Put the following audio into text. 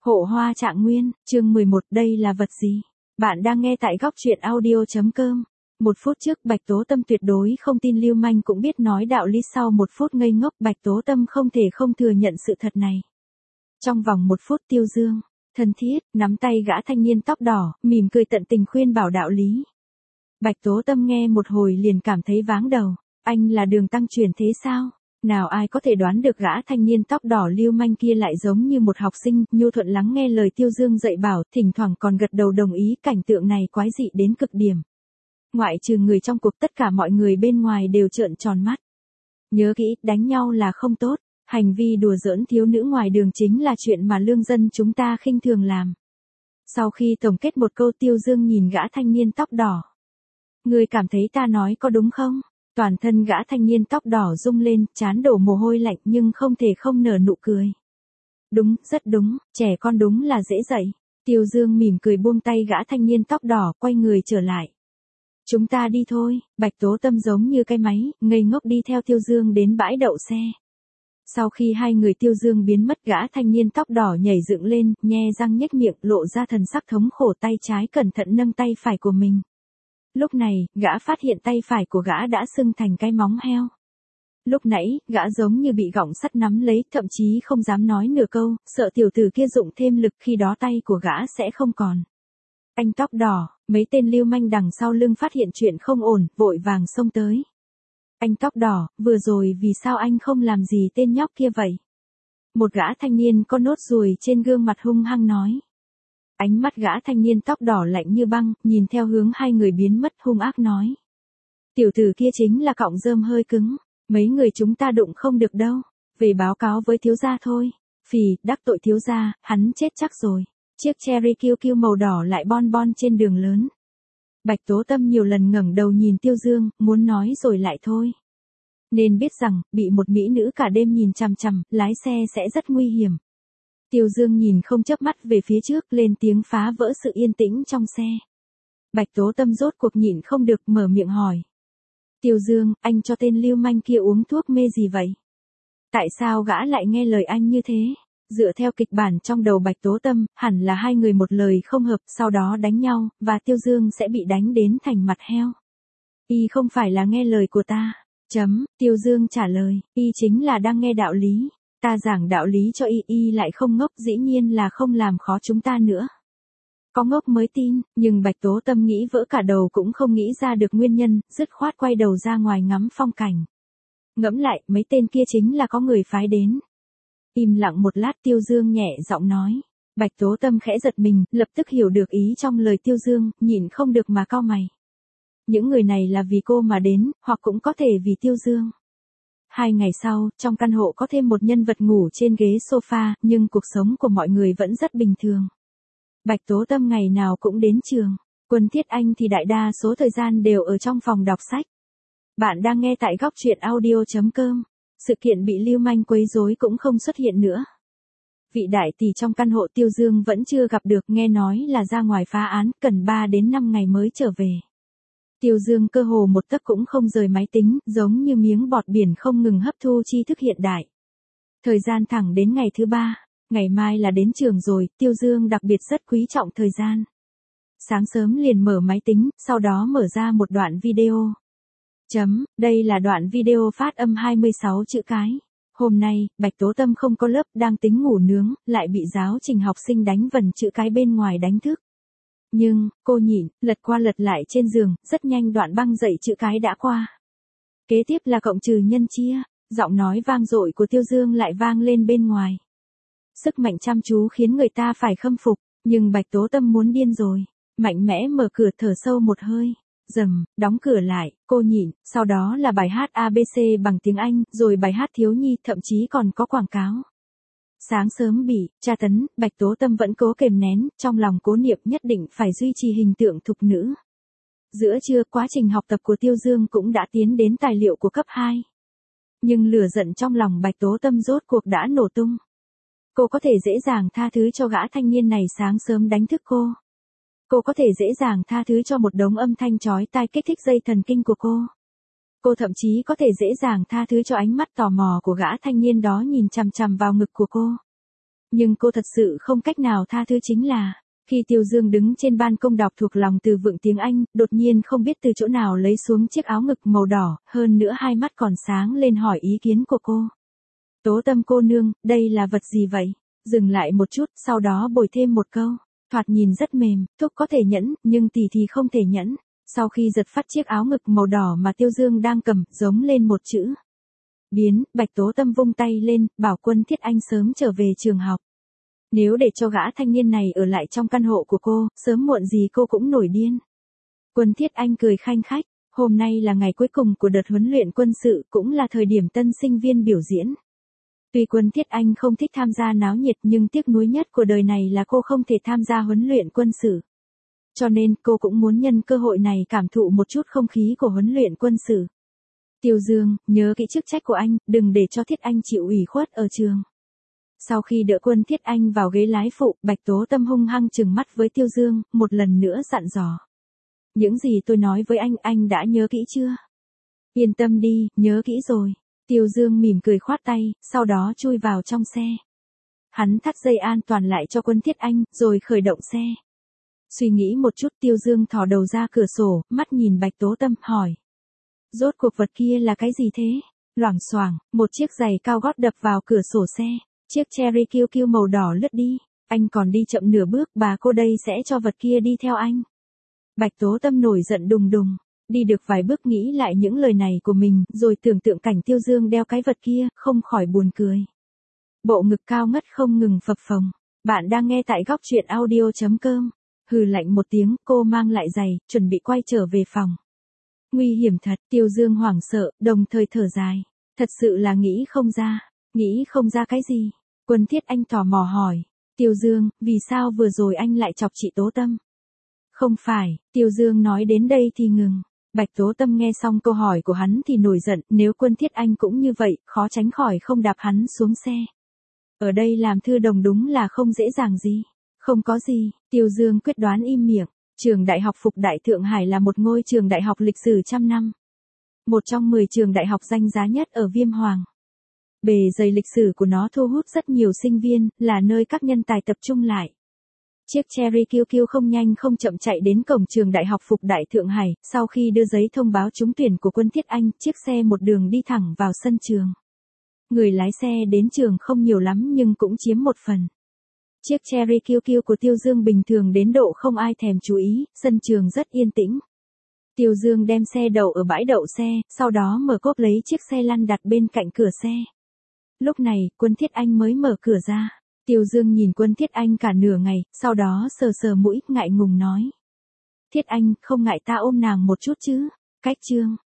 Hộ hoa trạng nguyên, chương 11, đây là vật gì? Bạn đang nghe tại góc truyện audio.com. Một phút trước Bạch Tố Tâm tuyệt đối không tin Lưu Manh cũng biết nói đạo lý, sau một phút ngây ngốc Bạch Tố Tâm không thể không thừa nhận sự thật này. Trong vòng một phút Tiêu Dương, thân thiết, nắm tay gã thanh niên tóc đỏ, mỉm cười tận tình khuyên bảo đạo lý. Bạch Tố Tâm nghe một hồi liền cảm thấy váng đầu, anh là Đường Tăng chuyển thế sao? Nào ai có thể đoán được gã thanh niên tóc đỏ Lưu Manh kia lại giống như một học sinh, nhu thuận lắng nghe lời Tiêu Dương dạy bảo, thỉnh thoảng còn gật đầu đồng ý, cảnh tượng này quái dị đến cực điểm. Ngoại trừ người trong cuộc, tất cả mọi người bên ngoài đều trợn tròn mắt. Nhớ kỹ, đánh nhau là không tốt, hành vi đùa giỡn thiếu nữ ngoài đường chính là chuyện mà lương dân chúng ta khinh thường làm. Sau khi tổng kết một câu, Tiêu Dương nhìn gã thanh niên tóc đỏ. Người cảm thấy ta nói có đúng không? Toàn thân gã thanh niên tóc đỏ rung lên, trán đổ mồ hôi lạnh nhưng không thể không nở nụ cười. Đúng, rất đúng, trẻ con đúng là dễ dạy. Tiêu Dương mỉm cười buông tay gã thanh niên tóc đỏ, quay người trở lại. Chúng ta đi thôi. Bạch Tố Tâm giống như cái máy, ngây ngốc đi theo Tiêu Dương đến bãi đậu xe. Sau khi hai người Tiêu Dương biến mất, gã thanh niên tóc đỏ nhảy dựng lên, nhe răng nhếch miệng, lộ ra thần sắc thống khổ, tay trái cẩn thận nâng tay phải của mình. Lúc này, gã phát hiện tay phải của gã đã sưng thành cái móng heo. Lúc nãy, gã giống như bị gọng sắt nắm lấy, thậm chí không dám nói nửa câu, sợ tiểu tử kia dụng thêm lực, khi đó tay của gã sẽ không còn. Anh tóc đỏ, mấy tên lưu manh đằng sau lưng phát hiện chuyện không ổn, vội vàng xông tới. Anh tóc đỏ, vừa rồi vì sao anh không làm gì tên nhóc kia vậy? Một gã thanh niên có nốt ruồi trên gương mặt hung hăng nói. Ánh mắt gã thanh niên tóc đỏ lạnh như băng, nhìn theo hướng hai người biến mất, hung ác nói. Tiểu tử kia chính là cọng rơm hơi cứng, mấy người chúng ta đụng không được đâu, về báo cáo với thiếu gia thôi. Phì, đắc tội thiếu gia, hắn chết chắc rồi. Chiếc Cherry QQ màu đỏ lại bon bon trên đường lớn. Bạch Tố Tâm nhiều lần ngẩng đầu nhìn Tiêu Dương, muốn nói rồi lại thôi. Nên biết rằng, bị một mỹ nữ cả đêm nhìn chằm chằm, lái xe sẽ rất nguy hiểm. Tiêu Dương nhìn không chớp mắt về phía trước, lên tiếng phá vỡ sự yên tĩnh trong xe. Bạch Tố Tâm rốt cuộc nhịn không được, mở miệng hỏi. Tiêu Dương, anh cho tên lưu manh kia uống thuốc mê gì vậy? Tại sao gã lại nghe lời anh như thế? Dựa theo kịch bản trong đầu Bạch Tố Tâm, hẳn là hai người một lời không hợp, sau đó đánh nhau, và Tiêu Dương sẽ bị đánh đến thành mặt heo. Y không phải là nghe lời của ta. Tiêu Dương trả lời, y chính là đang nghe đạo lý. Ta giảng đạo lý cho y lại không ngốc, dĩ nhiên là không làm khó chúng ta nữa. Có ngốc mới tin, nhưng Bạch Tố Tâm nghĩ vỡ cả đầu cũng không nghĩ ra được nguyên nhân, dứt khoát quay đầu ra ngoài ngắm phong cảnh. Ngẫm lại, mấy tên kia chính là có người phái đến. Im lặng một lát, Tiêu Dương nhẹ giọng nói. Bạch Tố Tâm khẽ giật mình, lập tức hiểu được ý trong lời Tiêu Dương, nhịn không được mà cau mày. Những người này là vì cô mà đến, hoặc cũng có thể vì Tiêu Dương. 2 ngày sau, trong căn hộ có thêm một nhân vật ngủ trên ghế sofa, nhưng cuộc sống của mọi người vẫn rất bình thường. Bạch Tố Tâm ngày nào cũng đến trường, Quân Thiết Anh thì đại đa số thời gian đều ở trong phòng đọc sách. Bạn đang nghe tại góc truyện audio.com. Sự kiện bị lưu manh quấy rối cũng không xuất hiện nữa. Vị đại tỷ trong căn hộ Tiêu Dương vẫn chưa gặp được, nghe nói là ra ngoài phá án, cần 3 đến 5 ngày mới trở về. Tiêu Dương cơ hồ một tấc cũng không rời máy tính, giống như miếng bọt biển không ngừng hấp thu tri thức hiện đại. Thời gian thẳng đến ngày thứ 3, ngày mai là đến trường rồi, Tiêu Dương đặc biệt rất quý trọng thời gian. Sáng sớm liền mở máy tính, sau đó mở ra một đoạn video. Đây là đoạn video phát âm 26 chữ cái. Hôm nay, Bạch Tố Tâm không có lớp, đang tính ngủ nướng, lại bị giáo trình học sinh đánh vần chữ cái bên ngoài đánh thức. Nhưng, cô nhịn, lật qua lật lại trên giường, rất nhanh đoạn băng dậy chữ cái đã qua. Kế tiếp là cộng trừ nhân chia, giọng nói vang dội của Tiêu Dương lại vang lên bên ngoài. Sức mạnh chăm chú khiến người ta phải khâm phục, nhưng Bạch Tố Tâm muốn điên rồi, mạnh mẽ mở cửa thở sâu một hơi. Đóng cửa lại, cô nhịn, sau đó là bài hát ABC bằng tiếng Anh, rồi bài hát thiếu nhi, thậm chí còn có quảng cáo. Sáng sớm bị tra tấn, Bạch Tố Tâm vẫn cố kềm nén, trong lòng cố niệm nhất định phải duy trì hình tượng thục nữ. Giữa trưa, quá trình học tập của Tiêu Dương cũng đã tiến đến tài liệu của cấp 2. Nhưng lửa giận trong lòng Bạch Tố Tâm rốt cuộc đã nổ tung. Cô có thể dễ dàng tha thứ cho gã thanh niên này sáng sớm đánh thức cô. Cô có thể dễ dàng tha thứ cho một đống âm thanh chói tai kích thích dây thần kinh của cô. Cô thậm chí có thể dễ dàng tha thứ cho ánh mắt tò mò của gã thanh niên đó nhìn chằm chằm vào ngực của cô. Nhưng cô thật sự không cách nào tha thứ chính là, khi Tiêu Dương đứng trên ban công đọc thuộc lòng từ vựng tiếng Anh, đột nhiên không biết từ chỗ nào lấy xuống chiếc áo ngực màu đỏ, hơn nữa hai mắt còn sáng lên hỏi ý kiến của cô. Tố Tâm cô nương, đây là vật gì vậy? Dừng lại một chút, sau đó bồi thêm một câu. Thoạt nhìn rất mềm, thúc có thể nhẫn, nhưng tỷ thì không thể nhẫn. Sau khi giật phát chiếc áo ngực màu đỏ mà Tiêu Dương đang cầm, giống lên một chữ. Biến, Bạch Tố Tâm vung tay lên, bảo Quân Thiết Anh sớm trở về trường học. Nếu để cho gã thanh niên này ở lại trong căn hộ của cô, sớm muộn gì cô cũng nổi điên. Quân Thiết Anh cười khanh khách, hôm nay là ngày cuối cùng của đợt huấn luyện quân sự, cũng là thời điểm tân sinh viên biểu diễn. Tuy Quân Thiết Anh không thích tham gia náo nhiệt nhưng tiếc nuối nhất của đời này là cô không thể tham gia huấn luyện quân sự. Cho nên cô cũng muốn nhân cơ hội này cảm thụ một chút không khí của huấn luyện quân sự. Tiêu Dương, nhớ kỹ chức trách của anh, đừng để cho Thiết Anh chịu ủy khuất ở trường. Sau khi đỡ Quân Thiết Anh vào ghế lái phụ, Bạch Tố Tâm hung hăng trừng mắt với Tiêu Dương, một lần nữa dặn dò. Những gì tôi nói với anh đã nhớ kỹ chưa? Yên tâm đi, nhớ kỹ rồi. Tiêu Dương mỉm cười khoát tay, sau đó chui vào trong xe. Hắn thắt dây an toàn lại cho Quân Thiết Anh, rồi khởi động xe. Suy nghĩ một chút, Tiêu Dương thò đầu ra cửa sổ, mắt nhìn Bạch Tố Tâm, hỏi. Rốt cuộc vật kia là cái gì thế? Loảng xoảng, một chiếc giày cao gót đập vào cửa sổ xe. Chiếc Cherry QQ màu đỏ lướt đi. Anh còn đi chậm nửa bước, bà cô đây sẽ cho vật kia đi theo anh. Bạch Tố Tâm nổi giận đùng đùng. Đi được vài bước nghĩ lại những lời này của mình, rồi tưởng tượng cảnh Tiêu Dương đeo cái vật kia, không khỏi buồn cười. Bộ ngực cao ngất không ngừng phập phồng. Bạn đang nghe tại góc truyện audio.com. Hừ lạnh một tiếng, cô mang lại giày, chuẩn bị quay trở về phòng. Nguy hiểm thật, Tiêu Dương hoảng sợ, đồng thời thở dài. Thật sự là nghĩ không ra. Nghĩ không ra cái gì? Quân Thiết Anh tò mò hỏi. Tiêu Dương, vì sao vừa rồi anh lại chọc chị Tố Tâm? Không phải, Tiêu Dương nói đến đây thì ngừng. Bạch Tố Tâm nghe xong câu hỏi của hắn thì nổi giận, nếu Quân Thiết Anh cũng như vậy, khó tránh khỏi không đạp hắn xuống xe. Ở đây làm thư đồng đúng là không dễ dàng gì. Không có gì, Tiêu Dương quyết đoán im miệng. Trường Đại học Phục Đại Thượng Hải là một ngôi trường đại học lịch sử trăm năm. Một trong 10 trường đại học danh giá nhất ở Viêm Hoàng. Bề dày lịch sử của nó thu hút rất nhiều sinh viên, là nơi các nhân tài tập trung lại. Chiếc Cherry QQ không nhanh không chậm chạy đến cổng trường Đại học Phục Đại Thượng Hải, sau khi đưa giấy thông báo trúng tuyển của Quân Thiết Anh, chiếc xe một đường đi thẳng vào sân trường. Người lái xe đến trường không nhiều lắm nhưng cũng chiếm một phần. Chiếc Cherry QQ của Tiêu Dương bình thường đến độ không ai thèm chú ý, sân trường rất yên tĩnh. Tiêu Dương đem xe đậu ở bãi đậu xe, sau đó mở cốp lấy chiếc xe lăn đặt bên cạnh cửa xe. Lúc này, Quân Thiết Anh mới mở cửa ra. Tiêu Dương nhìn Quân Thiết Anh cả nửa ngày, sau đó sờ sờ mũi, ngại ngùng nói. Thiết Anh, không ngại ta ôm nàng một chút chứ? Cách chương.